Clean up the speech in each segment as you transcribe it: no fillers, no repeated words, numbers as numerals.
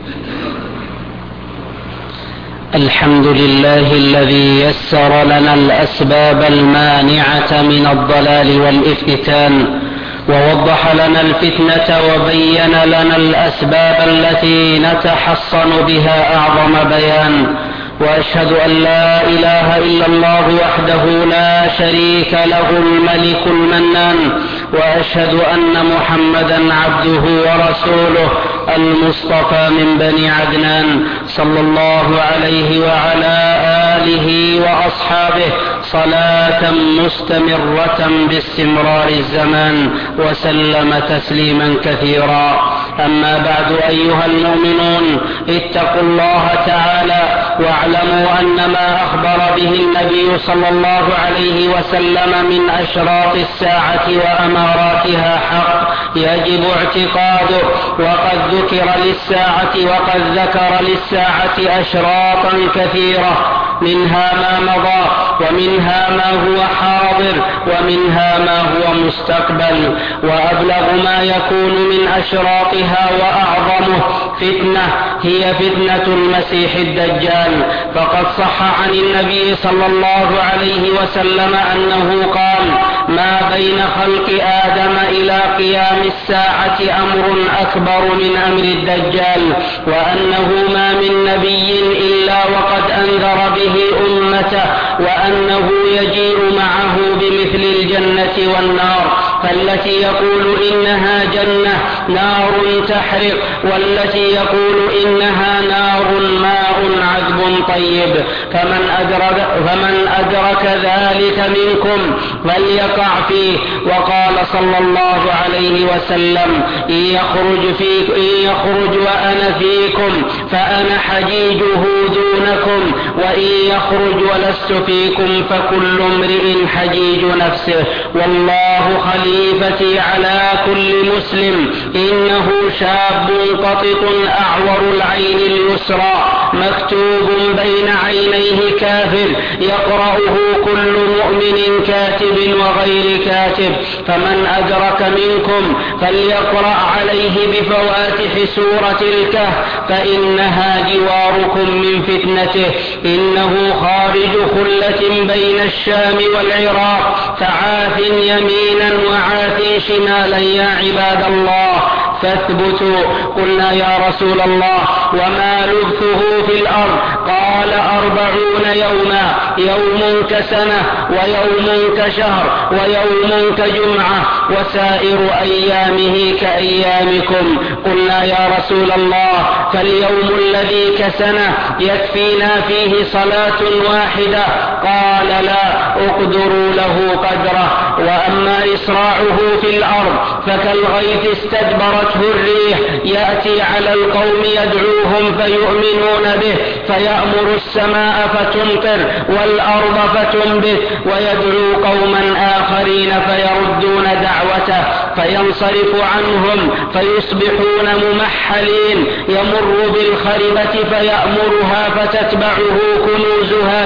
الحمد لله الذي يسر لنا الأسباب المانعة من الضلال والافتتان، ووضح لنا الفتنة وبين لنا الأسباب التي نتحصن بها أعظم بيان. وأشهد أن لا إله إلا الله وحده لا شريك له الملك المنان، وأشهد أن محمدا عبده ورسوله المصطفى من بني عدنان، صلى الله عليه وعلى آله وأصحابه صلاة مستمرة باستمرار الزمان، وسلم تسليما كثيرا. أما بعد، أيها المؤمنون، اتقوا الله تعالى واعلموا أن ما أخبر به النبي صلى الله عليه وسلم من أشراط الساعة وأماراتها حق يجب اعتقاده. وقد ذكر للساعة أشراطا كثيرة، منها ما مضى، ومنها ما هو حاضر، ومنها ما هو مستقبل. وأبلغ ما يكون من أشراطها وأعظمه فتنة هي فتنة المسيح الدجال. فقد صح عن النبي صلى الله عليه وسلم أنه قال: ما بين خلق آدم إلى قيام الساعة أمر أكبر من أمر الدجال، وأنه ما من نبي إلا وقد أنذر به أمته، وأنه يجيء معه بمثل الجنة والنار، فالتي يقول إنها جنة نار تحرق، والتي يقول إنها نار ماء عذب طيب. فمن أدرك ذلك منكم فليقع فيه. وقال صلى الله عليه وسلم: إن يخرج وأنا فيكم فأنا حجيجه دونكم، وإن يخرج ولست فيكم فكل امرئ حجيج نفسه، والله خليفتي على كل مسلم. إنه شاب قطط أعور العين اليسرى مكتوب بين عينيه كافر، يقرأه كل مؤمن كاتب وغير كاتب. فمن أدرك منكم فليقرأ عليه بفواتح سورة الكهف، فإنها جواركم من فتنته. إنه خارج خلة بين الشام والعراق، فعاث يمينا وعاث شمالا يا عباد الله، فاثبتوا. قلنا: يا رسول الله، وما لبثه في الأرض؟ قال: 40 يوما، يوم كسنة، ويوم كشهر، ويوم كجمعة، وسائر أيامه كأيامكم. قلنا: يا رسول الله، فاليوم الذي كسنة يكفينا فيه صلاة واحدة؟ قال: لا، اقدروا له قدره. وأما إسراعه في الأرض فكالغيث استدبرته الريح، يأتي على القوم يدعوهم فيؤمنون به، فيأمر السماء فتمطر والأرض فتنبت، ويدعو قوما آخرين فيردون دعوته، فينصرف عنهم فيصبحون ممحلين. يمر بالخربة فيأمرها فتتبعه كنوزها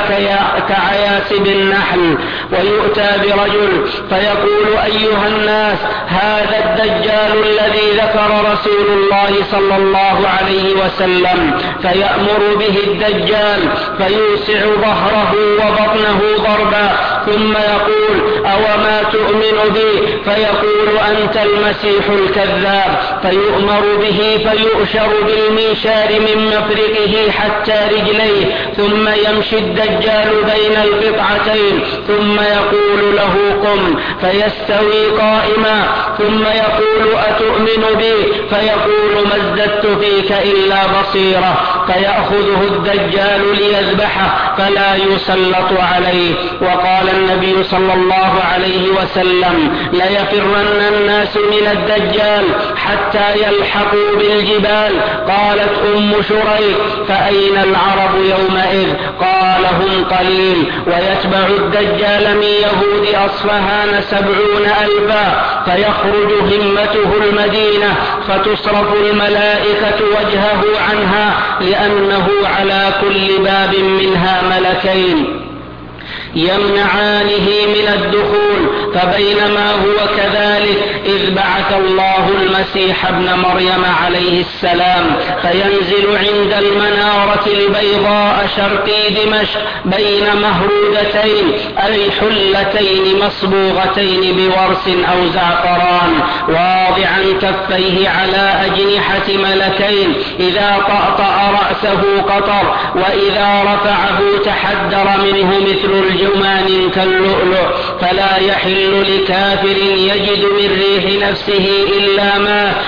كعياسب النحل. ويؤتى برجل فيقول: أيها الناس، هذا الدجال الذي ذكر رسول الله صلى الله عليه وسلم. فيأمر به الدجال فيوسع ظهره وبطنه ضربا، ثم يقول: أوما تؤمن بي؟ فيقول: أنت المسيح الكذاب. فيؤمر به فيؤشر بالمنشار من مفرقه حتى رجليه، ثم يمشي الدجال بين القطعتين، ثم يقول له: قم، فيستوي قائما، ثم يقول: أتؤمن بي؟ فيقول: ما ازددت فيك إلا بصيرة. فيأخذه الدجال ليذبحه فلا يسلط عليه. وقال النبي صلى الله عليه وسلم: ليفرن الناس من الدجال حتى يلحقوا بالجبال. قالت أم شريك: فأين العرب يومئذ؟ قال: هم قليل. ويتبع الدجال من يهود أصفهان 70,000، فيخرج همته المدينة، فتصرف الملائكة وجهه عنها، لأنه على كل باب منها ملكين يمنعانه من الدخول. فبينما هو كذلك إذ بعث الله المسيح ابن مريم عليه السلام فينزل عند المنارة البيضاء شرقي دمشق بين مهرودتين أي حلتين مصبوغتين بورس أو زعفران، واضعا كفيه على أجنحة ملكين، إذا طأطأ رأسه قطر، وإذا رفعه تحدر منه مثل الجمان كاللؤلؤ. فلا يحل لكافر يجد من ريح نفسه إلا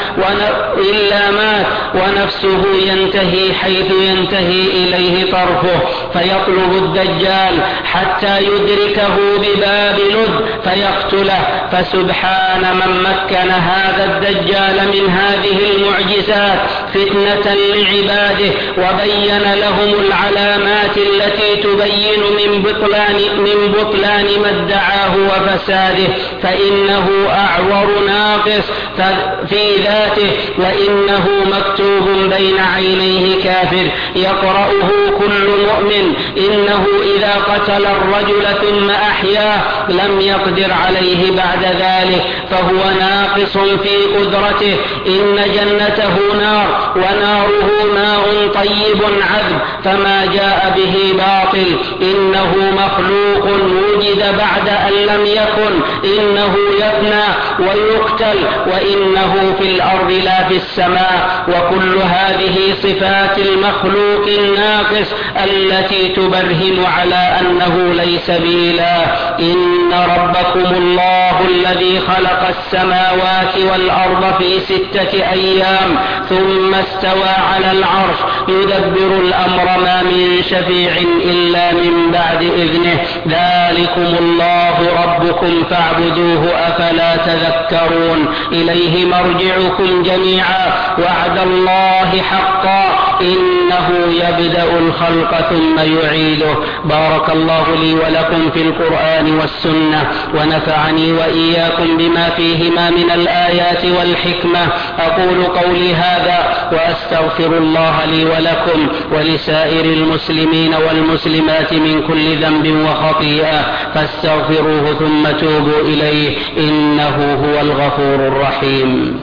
مات ونفسه ينتهي حيث ينتهي إليه طرفه، فيطلب الدجال حتى يدركه بباب لد فيقتله. فسبحان من مكن هذا الدجال من هذه المعجزات فتنة لعباده، وبين لهم العلامات التي تبين من بطلان ما ادعاه وفساده، فإنه أعور ناقص في ذاته، وإنه مكتوب بين عينيه كافر يقرأه كل مؤمن. إنه إذا قتل الرجل ثم أحياه لم يقدر عليه بعد ذلك، فهو ناقص في قدرته. إن جنته نار وناره ماء طيب عذب، فما جاء به باطل. إنه مخلوق وجد بعد أن لم يكن، إنه يفنى ويقتل، وإنه في الأرض لا في السماء. وكل هذه صفات المخلوق الناقص التي تبرهن على أنه ليس بإله. إن ربكم الله الذي خلق السماوات والأرض في 6 أيام ثم استوى على العرش يدبر الأمر ما من شفيع إلا من بعد إذنه. ذلكم الله ربكم فاعبدوه أفلا تذكرون. إليه مرجعكم جميعا وعد الله حقا إنه يبدأ الخلق ثم يعيده. بارك الله لي ولكم في القرآن والسنة، ونفعني وإياكم بما فيهما من الآيات والحكمة. أقول قولي هذا وأستغفر الله لي ولكم ولسائر المسلمين والمسلمات من كل ذنب وخطيئة، فاستغفروه ثم توبوا إليه إنه هو الغفور الرحيم.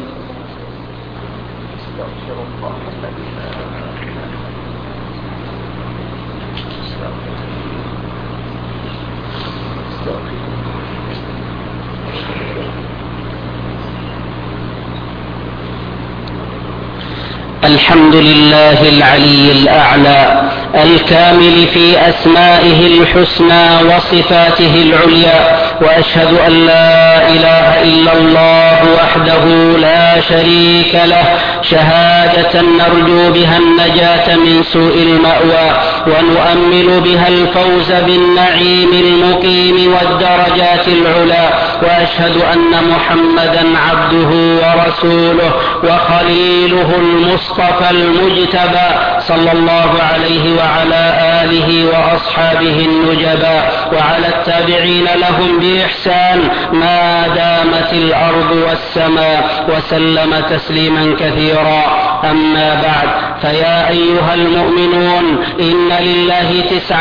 الحمد لله العلي الأعلى الكامل في أسمائه الحسنى وصفاته العليا، وأشهد أن لا إله إلا الله وحده لا شريك له شهادة نرجو بها النجاة من سوء المأوى، ونؤمل بها الفوز بالنعيم المقيم والدرجات العلى. وأشهد أن محمدا عبده ورسوله وخليله المصطفى المجتبى صلى الله عليه وعلى آله وأصحابه النجباء، وعلى التابعين لهم بإحسان ما دامت الأرض والسماء، وسلم تسليما كثيرا. أما بعد، فيا أيها المؤمنون، إن لله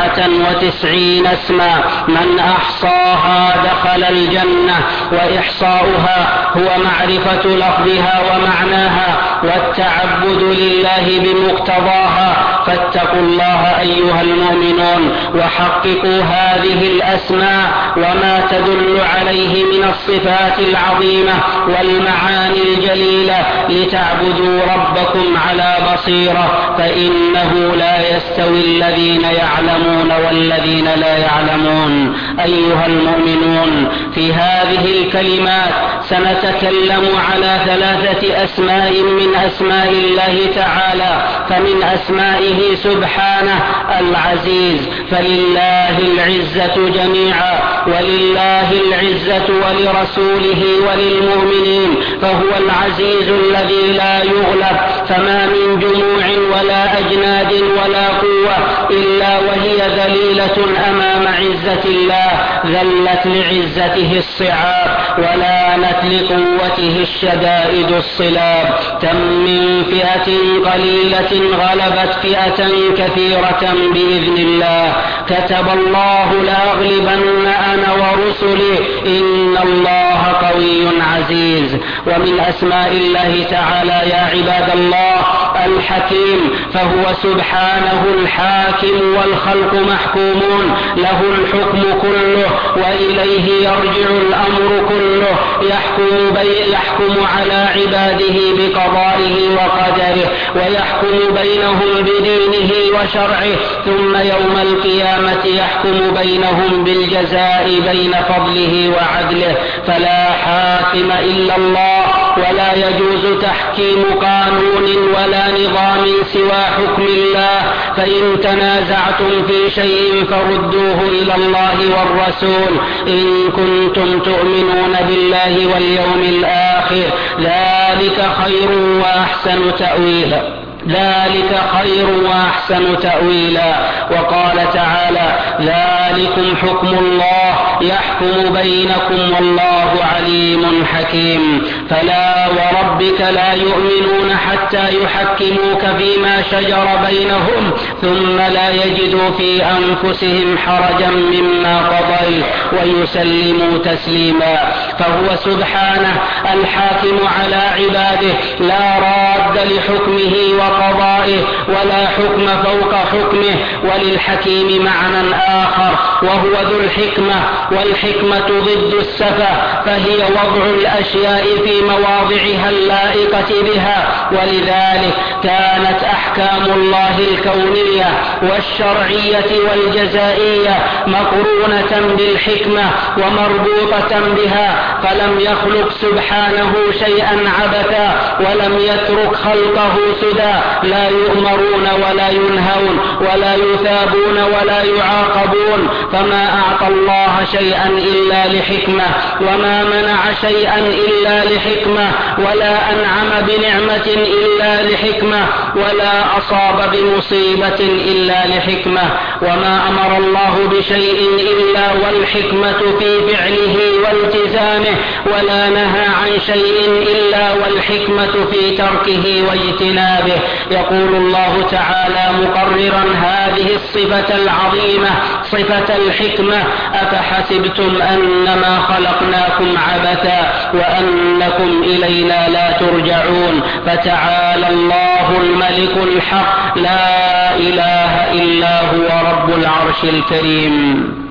99 اسما من أحصاها دخل الجنة، وإحصاؤها هو معرفة لفظها ومعناها والتعبد لله بمقتضاها. فاتقوا الله أيها المؤمنون وحققوا هذه الأسماء وما تدل عليه من الصفات العظيمة والمعاني الجليلة لتعبدوا ربكم على بصيرة، فإنه لا يستوي الذين يعلمون والذين لا يعلمون. أيها المؤمنون، في هذه الكلمات سنتكلم على 3 أسماء من أسماء الله تعالى. فمن أسمائه سبحانه العزيز، فلله العزة جميعا، ولله العزة ولرسوله وللمؤمنين، فهو العزيز الذي لا يغلب، فما من جموع ولا أجناد ولا قوة إلا وهي ذليلة أمام عزة الله، ذلت لعزته الصعاب ولانت لقوته الشدائد الصلاب. كم من فئة قليلة غلبت فئة كثيرة بإذن الله، كتب الله لأغلبن أنا ورسلي إن الله قوي عزيز. ومن أسماء الله تعالى يا عباد الله الحكيم، فهو سبحانه الحاكم والخلق محكومون، له الحكم كله وإليه يرجع الأمر كله، يحكم على عباده بقضائه وقدره، ويحكم بينهم بدينه وشرعه، ثم يوم القيامة يحكم بينهم بالجزاء بين فضله وعدله. فلا حاكم إلا الله، ولا يجوز تحكيم قانون ولا نظام سوى حكم الله. فإن تنازعتم في شيء فردوه إلى الله والرسول إن كنتم تؤمنون بالله واليوم الآخر، ذلك خير وأحسن تأويلا. وقال تعالى: ذلكم حكم الله يحكم بينكم والله عليم حكيم. فلا وربك لا يؤمنون حتى يحكموك فيما شجر بينهم ثم لا يجدوا في أنفسهم حرجا مما قضيت ويسلموا تسليما. فهو سبحانه الحاكم على عباده، لا راد لحكمه وقضائه ولا حكم فوق حكمه. وللحكيم معنى آخر وهو ذو الحكمة، والحكمة ضد السفة، فهي وضع الأشياء في مواضعها اللائقة بها. ولذلك كانت أحكام الله الكونية والشرعية والجزائية مقرونة بالحكمة ومربوطة بها، فلم يخلق سبحانه شيئا عبثا، ولم يترك خلقه سدى، لا يؤمرون ولا ينهون ولا يثابون ولا يعاقبون. فما أعطى الله شيئا إلا لحكمة، وما منع شيئا إلا لحكمة، ولا أنعم بنعمة إلا لحكمة، ولا أصاب بمصيبة إلا لحكمة. وما أمر الله بشيء إلا والحكمة في فعله والتزامه، ولا نهى عن شيء إلا والحكمة في تركه واجتنابه. يقول الله تعالى مقررا هذه الصفة العظيمة صفة الحكمة: أفحسبتم أنما خلقناكم عبثا وأنكم إلينا لا ترجعون. فتعالى الله الملك الحق لا إله إلا هو رب العرش الكريم.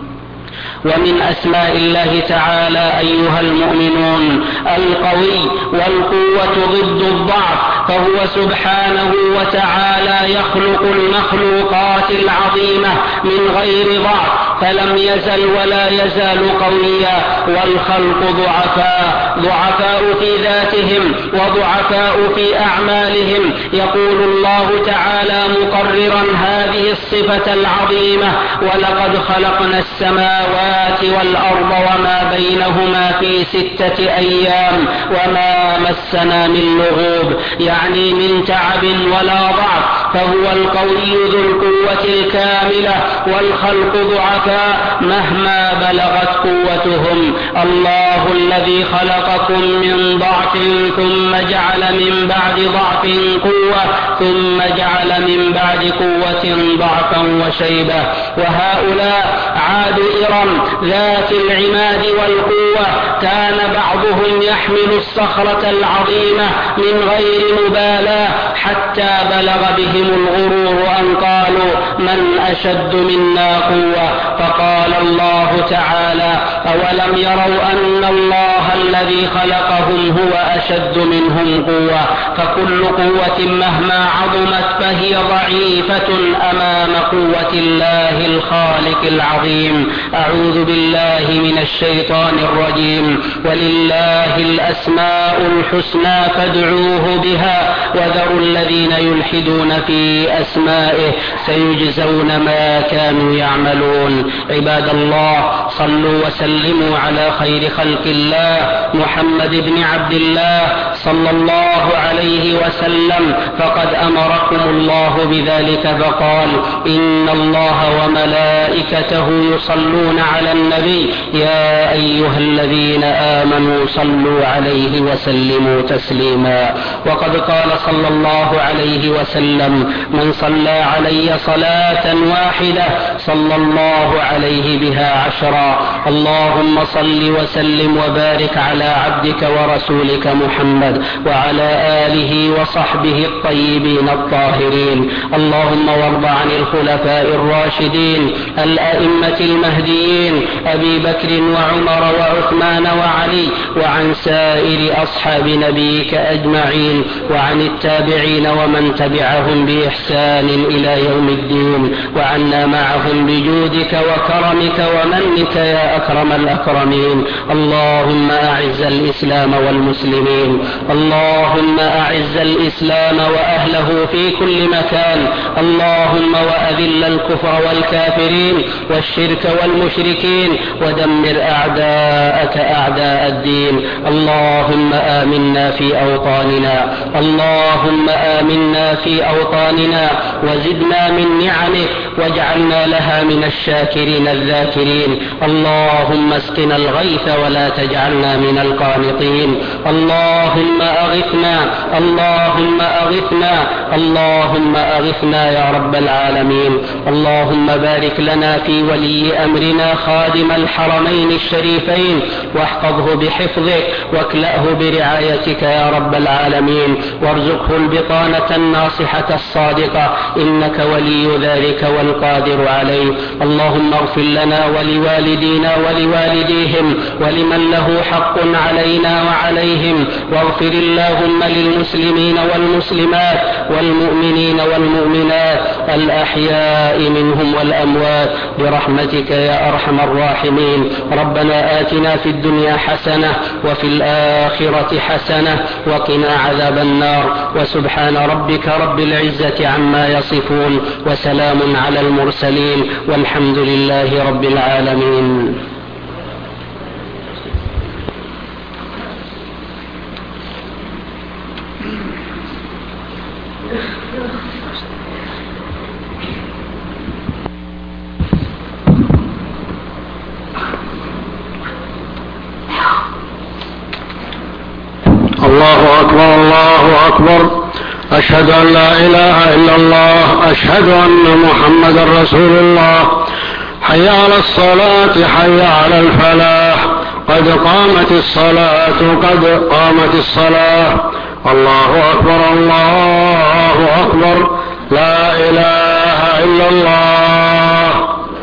ومن أسماء الله تعالى أيها المؤمنون القوي، والقوة ضد الضعف، فهو سبحانه وتعالى يخلق المخلوقات العظيمة من غير ضعف، فلم يزل ولا يزال قويا. والخلق ضعفاء في ذاتهم وضعفاء في أعمالهم. يقول الله تعالى مقررا هذه الصفة العظيمة: ولقد خلقنا السماوات والأرض وما بينهما في 6 أيام وما مسنا من لغوب، يعني من تعب ولا ضعف. فهو القوي ذو القوة الكاملة، والخلق ضعفاء مهما بلغت قوتهم. الله الذي خلقكم من ضعف ثم جعل من بعد ضعف قوة، ثم جعل من بعد قوة ضعفا وشيبة. وهؤلاء عاد إرم ذات العماد والقوة، كان بعضهم يحمل الصخرة العظيمة من غير مبالاة، حتى بلغ بهم الغرور أن قالوا: من أشد منا قوة؟ فقال الله تعالى: أولم يروا أن الله الذي خلقهم هو أشد منهم قوة؟ فكل قوة مهما عظمت فهي ضعيفة أمام قوة الله الخالق العظيم. أعوذ بالله من الشيطان الرجيم. ولله الأسماء الحسنى فادعوه بها وذروا الذين يلحدون في أسمائه سيجزون ما كانوا يعملون. عباد الله، صلوا وسلموا على خير خلق الله محمد بن عبد الله صلى الله عليه وسلم، فقد أمركم الله بذلك فقال: إن الله وملائكته يصلون على النبي يا أيها الذين آمنوا صلوا عليه وسلموا تسليما. وقد قال صلى الله عليه وسلم: من صلى علي صلاة واحدة صلى الله عليه بها 10. اللهم صل وسلم وبارك على عبدك ورسولك محمد وعلى آله وصحبه الطيبين الطاهرين. اللهم وارض عن الخلفاء الراشدين الأئمة المهديين أبي بكر وعمر وعثمان وعلي، وعن سائر أصحاب نبيك أجمعين، وعن التابعين ومن تبعهم بإحسان إلى يوم الدين، وعنا معهم بجودك وكرمك ومنك يا أكرم الأكرمين. اللهم أعز الإسلام والمسلمين، اللهم أعز الإسلام وأهله في كل مكان، اللهم وأذل الكفر والكافرين والشرك والمشركين، ودمر أعداءك أعداء الدين. اللهم آمنا في أوطاننا، اللهم آمنا في أوطاننا وزدنا من نعمك واجعلنا لها من الشاكرين الذاكرين. اللهم اسقنا الغيث ولا تجعلنا من القانطين. اللهم أغثنا، اللهم أغثنا، اللهم أغثنا يا رب العالمين. اللهم بارك لنا في ولي أمرنا خادم الحرمين الشريفين، واحفظه بحفظك واكلأه برعايتك يا رب العالمين، وارزقه البطانة الناصحة الصادقة، إنك ولي ذلك والقادر عليه. اللهم اغفر لنا ولوالدينا ولوالديهم ولمن له حق علينا وعليهم، واغفر اللهم للمسلمين والمسلمات والمؤمنين والمؤمنات الأحياء منهم والأموات برحمتك يا أرحم الراحمين. ربنا آتنا في الدنيا حسنة وفي الآخرة حسنة وقنا عذاب النار. وسبحان ربك رب العزة عما يصفون، وسلام على المرسلين، والحمد لله رب العالمين. الله أكبر، الله أكبر، أشهد أن لا إله إلا الله، أشهد أن محمدا رسول الله. حي على الصلاة، حي على الفلاح، قد قامت الصلاة، قد قامت الصلاة. الله أكبر، الله أكبر، لا إله إلا الله.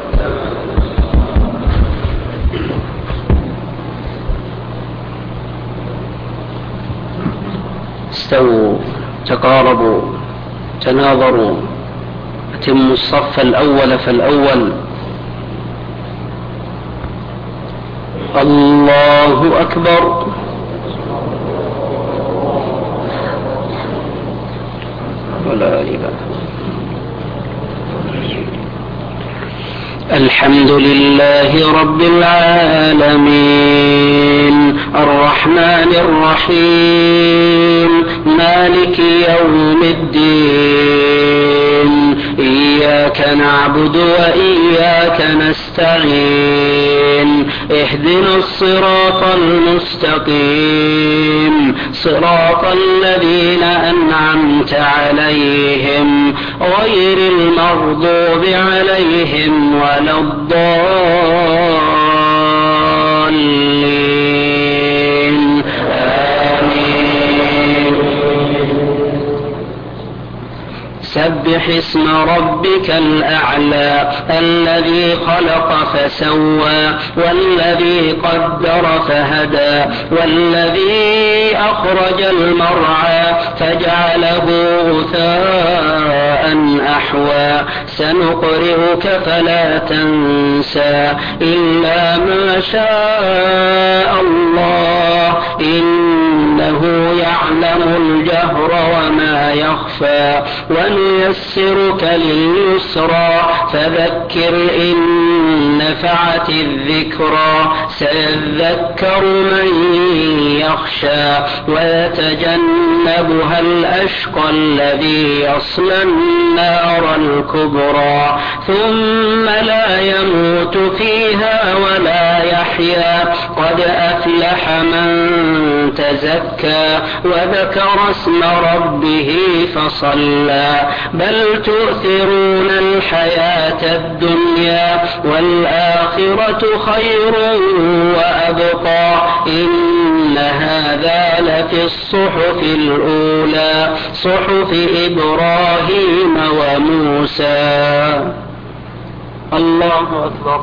استووا، تقاربوا، تناظروا، أتموا الصف الأول فالأول. الله أكبر. ولا إله. الحمد لله رب العالمين، الرحمن الرحيم، مالك يوم الدين، إياك نعبد وإياك نستعين، اهدنا الصراط المستقيم، صراط الذين أنعمت عليهم غير المغضوب عليهم ولا الضالين. آمين. سبح اسم ربك الأعلى الذي خلق فسوى، والذي قدر فهدى، والذي أخرج المرعى فجعله غثاء نحوا سنقرئك فلا تنسى إلا ما شاء الله إنه يعلم الجهر وما يخفى ونيسرك لليسرى فذكر إن نفعت الذكرى سيذكر من يخشى ويتجنبها الأشقى الذي يصلى النار الكبرى ثم لا يموت فيها ولا يحيا قد أفلح من تزكى وذكر اسم ربه فصلى بل تؤثرون الحياة الدنيا والآخرة خير وأبقى إن هذا لفي الصحف الأولى صحف إبراهيم وموسى. الله أكبر.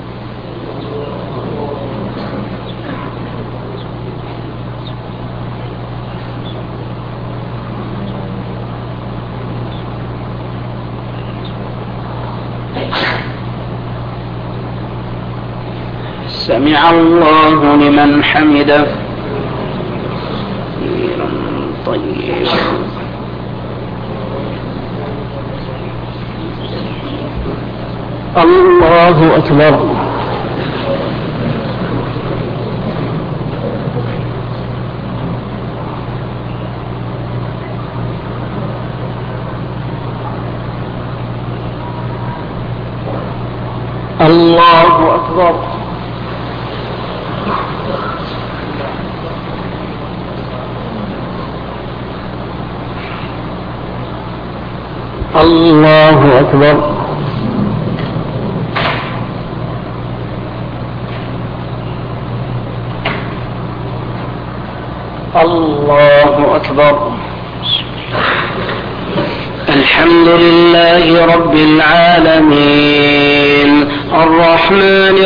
سمع الله لمن حمده. طيب. الله أكبر. الله أكبر. الله أكبر. الله أكبر. الحمد لله رب العالمين الرحمن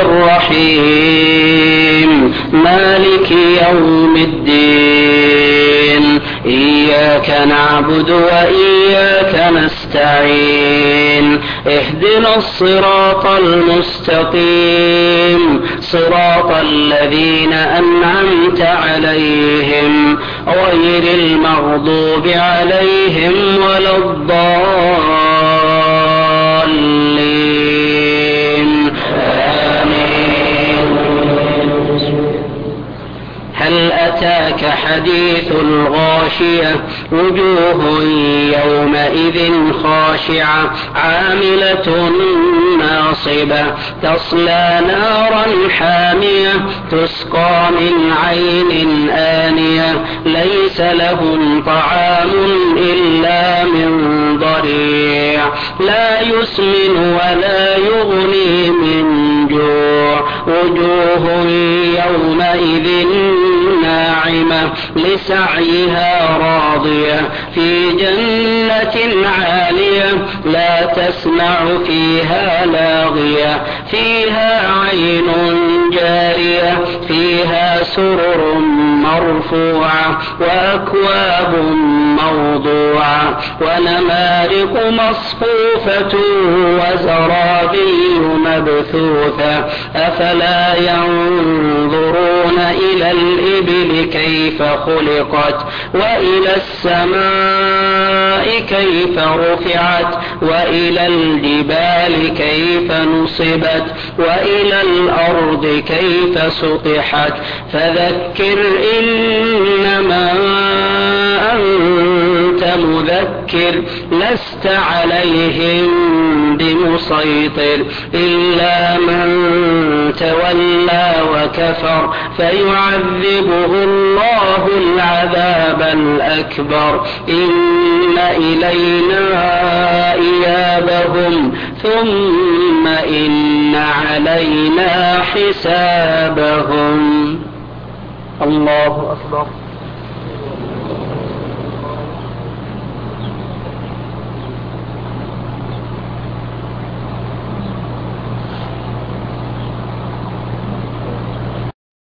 الرحيم مالك يوم الدين إياك نعبد وإياك نستعين اهدنا الصراط المستقيم صراط الذين أنعمت عليهم غير المغضوب عليهم ولا الضالين آمين. هل أتاك حديث الغاشية وجوه يومئذ خاشعة عاملة ناصبة تصلى نارا حامية تسقى من عين آنية ليس لهم طعام إلا من ضريع لا يسمن ولا يغني من جوع وجوه يومئذ ناعمة لسعيها راضية في جنة عالية لا تسمع فيها لاغية فيها عين جارية فيها سرر مرفوعة وأكواب موضوعة ونمارق مصفوفة وزرابي مبثوثة أفلا ينظرون إلى الإبل كيف خلقت وإلى السماء كيف رفعت وإلى الجبال كيف نصبت وإلى الأرض كيف سطحت فذكر إنما أنت مذكر لست عليهم بمسيطر إلا من تولى وكفر فيعذبه الله العذاب الأكبر إن إلينا إيابهم ثم إن علينا حسابهم. الله أكبر.